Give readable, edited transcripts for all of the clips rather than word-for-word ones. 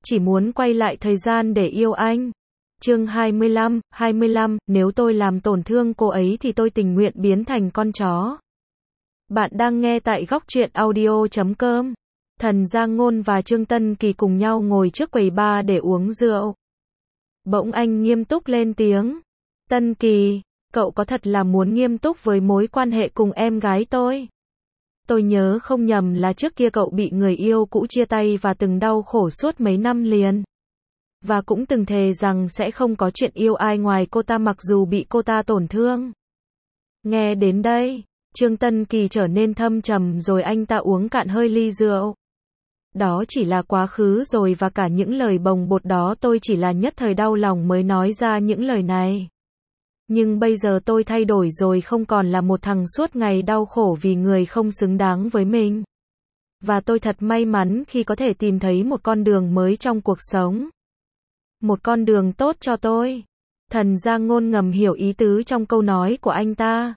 chỉ muốn quay lại thời gian để yêu anh. Chương 25, nếu tôi làm tổn thương cô ấy thì tôi tình nguyện biến thành con chó. Bạn đang nghe tại góc truyện audio.com. Thần Giang Ngôn và Trương Tân Kỳ cùng nhau ngồi trước quầy bar để uống rượu. Bỗng anh nghiêm túc lên tiếng. Tân Kỳ, cậu có thật là muốn nghiêm túc với mối quan hệ cùng em gái tôi? Tôi nhớ không nhầm là trước kia cậu bị người yêu cũ chia tay và từng đau khổ suốt mấy năm liền. Và cũng từng thề rằng sẽ không có chuyện yêu ai ngoài cô ta mặc dù bị cô ta tổn thương. Nghe đến đây, Trương Tân Kỳ trở nên thâm trầm rồi anh ta uống cạn hơi ly rượu. Đó chỉ là quá khứ rồi và cả những lời bồng bột đó tôi chỉ là nhất thời đau lòng mới nói ra những lời này. Nhưng bây giờ tôi thay đổi rồi, không còn là một thằng suốt ngày đau khổ vì người không xứng đáng với mình. Và tôi thật may mắn khi có thể tìm thấy một con đường mới trong cuộc sống. Một con đường tốt cho tôi. Thần Giang Ngôn ngầm hiểu ý tứ trong câu nói của anh ta.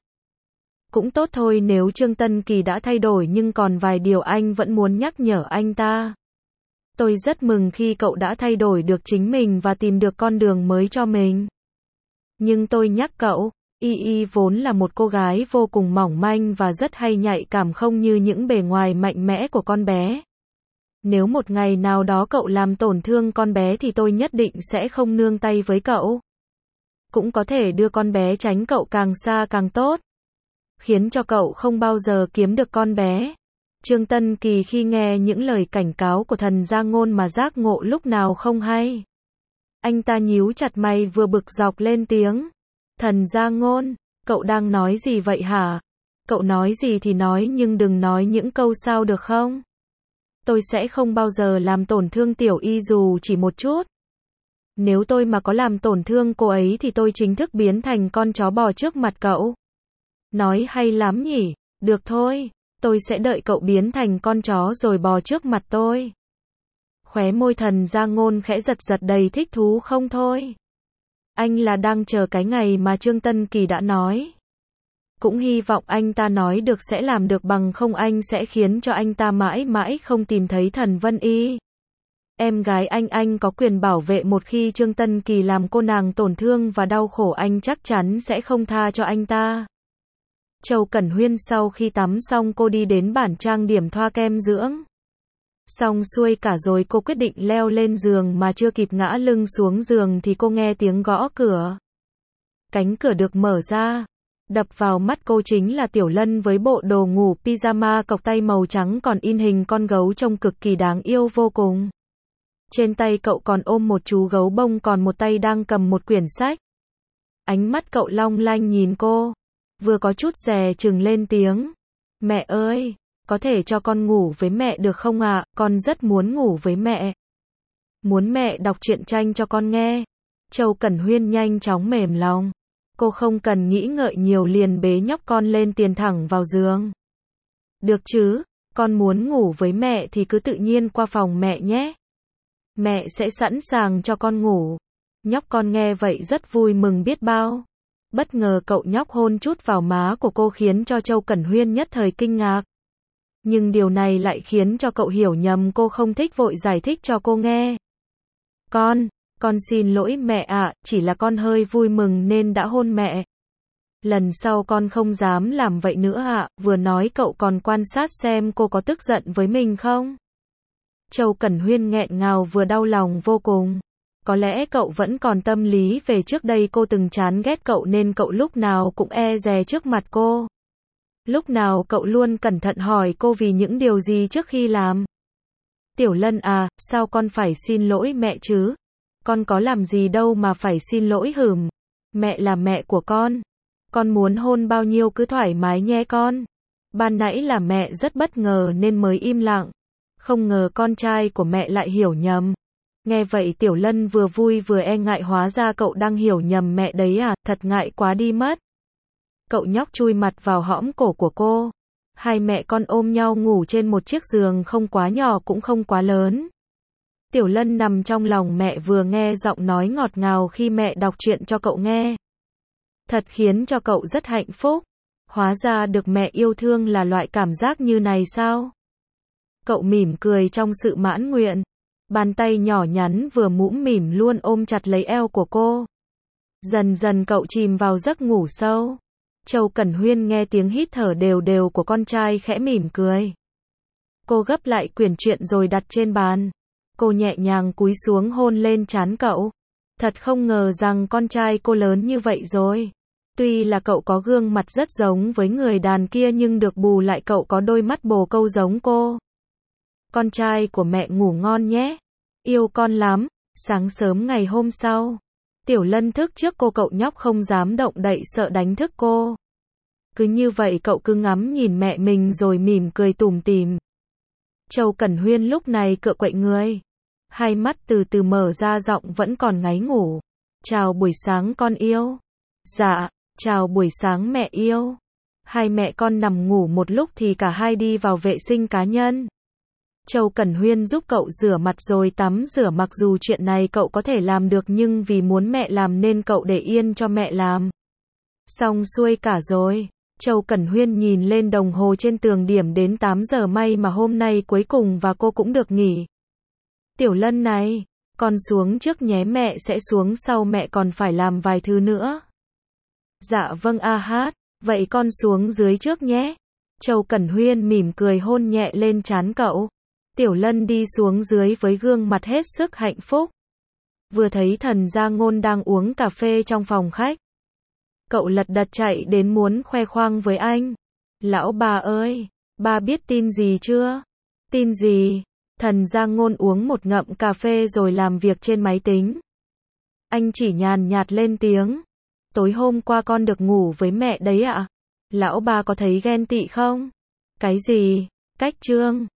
Cũng tốt thôi nếu Trương Tân Kỳ đã thay đổi, nhưng còn vài điều anh vẫn muốn nhắc nhở anh ta. Tôi rất mừng khi cậu đã thay đổi được chính mình và tìm được con đường mới cho mình. Nhưng tôi nhắc cậu, Y vốn là một cô gái vô cùng mỏng manh và rất hay nhạy cảm, không như những bề ngoài mạnh mẽ của con bé. Nếu một ngày nào đó cậu làm tổn thương con bé thì tôi nhất định sẽ không nương tay với cậu. Cũng có thể đưa con bé tránh cậu càng xa càng tốt. Khiến cho cậu không bao giờ kiếm được con bé. Trương Tân Kỳ khi nghe những lời cảnh cáo của thần Giang Ngôn mà giác ngộ lúc nào không hay. Anh ta nhíu chặt mày vừa bực dọc lên tiếng. Thần Giang Ngôn, cậu đang nói gì vậy hả? Cậu nói gì thì nói nhưng đừng nói những câu sau được không? Tôi sẽ không bao giờ làm tổn thương Tiểu Y dù chỉ một chút. Nếu tôi mà có làm tổn thương cô ấy thì tôi chính thức biến thành con chó bò trước mặt cậu. Nói hay lắm nhỉ? Được thôi, tôi sẽ đợi cậu biến thành con chó rồi bò trước mặt tôi. Khóe môi thần Giang Ngôn khẽ giật giật đầy thích thú không thôi. Anh là đang chờ cái ngày mà Trương Tân Kỳ đã nói. Cũng hy vọng anh ta nói được sẽ làm được, bằng không anh sẽ khiến cho anh ta mãi mãi không tìm thấy Thần Vân Y. Em gái anh có quyền bảo vệ, một khi Trương Tân Kỳ làm cô nàng tổn thương và đau khổ anh chắc chắn sẽ không tha cho anh ta. Châu Cẩn Huyên sau khi tắm xong cô đi đến bản trang điểm thoa kem dưỡng. Xong xuôi cả rồi cô quyết định leo lên giường mà chưa kịp ngã lưng xuống giường thì cô nghe tiếng gõ cửa. Cánh cửa được mở ra. Đập vào mắt cô chính là Tiểu Lân với bộ đồ ngủ pyjama cộc tay màu trắng còn in hình con gấu trông cực kỳ đáng yêu vô cùng. Trên tay cậu còn ôm một chú gấu bông, còn một tay đang cầm một quyển sách. Ánh mắt cậu long lanh nhìn cô. Vừa có chút dè chừng lên tiếng. Mẹ ơi, có thể cho con ngủ với mẹ được không ạ? Con rất muốn ngủ với mẹ. Muốn mẹ đọc truyện tranh cho con nghe. Châu Cẩn Huyên nhanh chóng mềm lòng. Cô không cần nghĩ ngợi nhiều liền bế nhóc con lên tiền thẳng vào giường. Được chứ, con muốn ngủ với mẹ thì cứ tự nhiên qua phòng mẹ nhé. Mẹ sẽ sẵn sàng cho con ngủ. Nhóc con nghe vậy rất vui mừng biết bao. Bất ngờ cậu nhóc hôn chút vào má của cô khiến cho Châu Cẩn Huyên nhất thời kinh ngạc. Nhưng điều này lại khiến cho cậu hiểu nhầm, cô không thích vội giải thích cho cô nghe. Con xin lỗi mẹ ạ, chỉ là con hơi vui mừng nên đã hôn mẹ. Lần sau con không dám làm vậy nữa ạ. Vừa nói cậu còn quan sát xem cô có tức giận với mình không. Châu Cẩn Huyên nghẹn ngào vừa đau lòng vô cùng. Có lẽ cậu vẫn còn tâm lý về trước đây cô từng chán ghét cậu nên cậu lúc nào cũng e dè trước mặt cô. Lúc nào cậu luôn cẩn thận hỏi cô vì những điều gì trước khi làm. Tiểu Lân à, sao con phải xin lỗi mẹ chứ? Con có làm gì đâu mà phải xin lỗi hửm. Mẹ là mẹ của con. Con muốn hôn bao nhiêu cứ thoải mái nhé con. Ban nãy là mẹ rất bất ngờ nên mới im lặng. Không ngờ con trai của mẹ lại hiểu nhầm. Nghe vậy Tiểu Lân vừa vui vừa e ngại, hóa ra cậu đang hiểu nhầm mẹ đấy à, thật ngại quá đi mất. Cậu nhóc chui mặt vào hõm cổ của cô. Hai mẹ con ôm nhau ngủ trên một chiếc giường không quá nhỏ cũng không quá lớn. Tiểu Lân nằm trong lòng mẹ vừa nghe giọng nói ngọt ngào khi mẹ đọc truyện cho cậu nghe. Thật khiến cho cậu rất hạnh phúc. Hóa ra được mẹ yêu thương là loại cảm giác như này sao? Cậu mỉm cười trong sự mãn nguyện. Bàn tay nhỏ nhắn vừa mũm mỉm luôn ôm chặt lấy eo của cô. Dần dần cậu chìm vào giấc ngủ sâu. Châu Cẩn Huyên nghe tiếng hít thở đều đều của con trai khẽ mỉm cười. Cô gấp lại quyển truyện rồi đặt trên bàn. Cô nhẹ nhàng cúi xuống hôn lên trán cậu. Thật không ngờ rằng con trai cô lớn như vậy rồi. Tuy là cậu có gương mặt rất giống với người đàn kia nhưng được bù lại cậu có đôi mắt bồ câu giống cô. Con trai của mẹ ngủ ngon nhé. Yêu con lắm. Sáng sớm ngày hôm sau, Tiểu Lân thức trước cô, cậu nhóc không dám động đậy sợ đánh thức cô. Cứ như vậy cậu cứ ngắm nhìn mẹ mình rồi mỉm cười tủm tỉm. Châu Cẩn Huyên lúc này cựa quậy người. Hai mắt từ từ mở ra, giọng vẫn còn ngáy ngủ. Chào buổi sáng con yêu. Dạ, chào buổi sáng mẹ yêu. Hai mẹ con nằm ngủ một lúc thì cả hai đi vào vệ sinh cá nhân. Châu Cẩn Huyên giúp cậu rửa mặt rồi tắm rửa, mặc dù chuyện này cậu có thể làm được nhưng vì muốn mẹ làm nên cậu để yên cho mẹ làm. Xong xuôi cả rồi. Châu Cẩn Huyên nhìn lên đồng hồ trên tường, điểm đến 8 giờ, may mà hôm nay cuối cùng và cô cũng được nghỉ. Tiểu Lân này, con xuống trước nhé, mẹ sẽ xuống sau, mẹ còn phải làm vài thứ nữa. Dạ vâng a hát, vậy con xuống dưới trước nhé. Châu Cẩn Huyên mỉm cười hôn nhẹ lên trán cậu. Tiểu Lân đi xuống dưới với gương mặt hết sức hạnh phúc. Vừa thấy Thần Gia Ngôn đang uống cà phê trong phòng khách, cậu lật đật chạy đến muốn khoe khoang với anh. Lão bà ơi, ba biết tin gì chưa? Tin gì? Thần Gia Ngôn uống một ngụm cà phê rồi làm việc trên máy tính. Anh chỉ nhàn nhạt lên tiếng. Tối hôm qua con được ngủ với mẹ đấy ạ. Lão bà có thấy ghen tị không? Cái gì? Cách trương.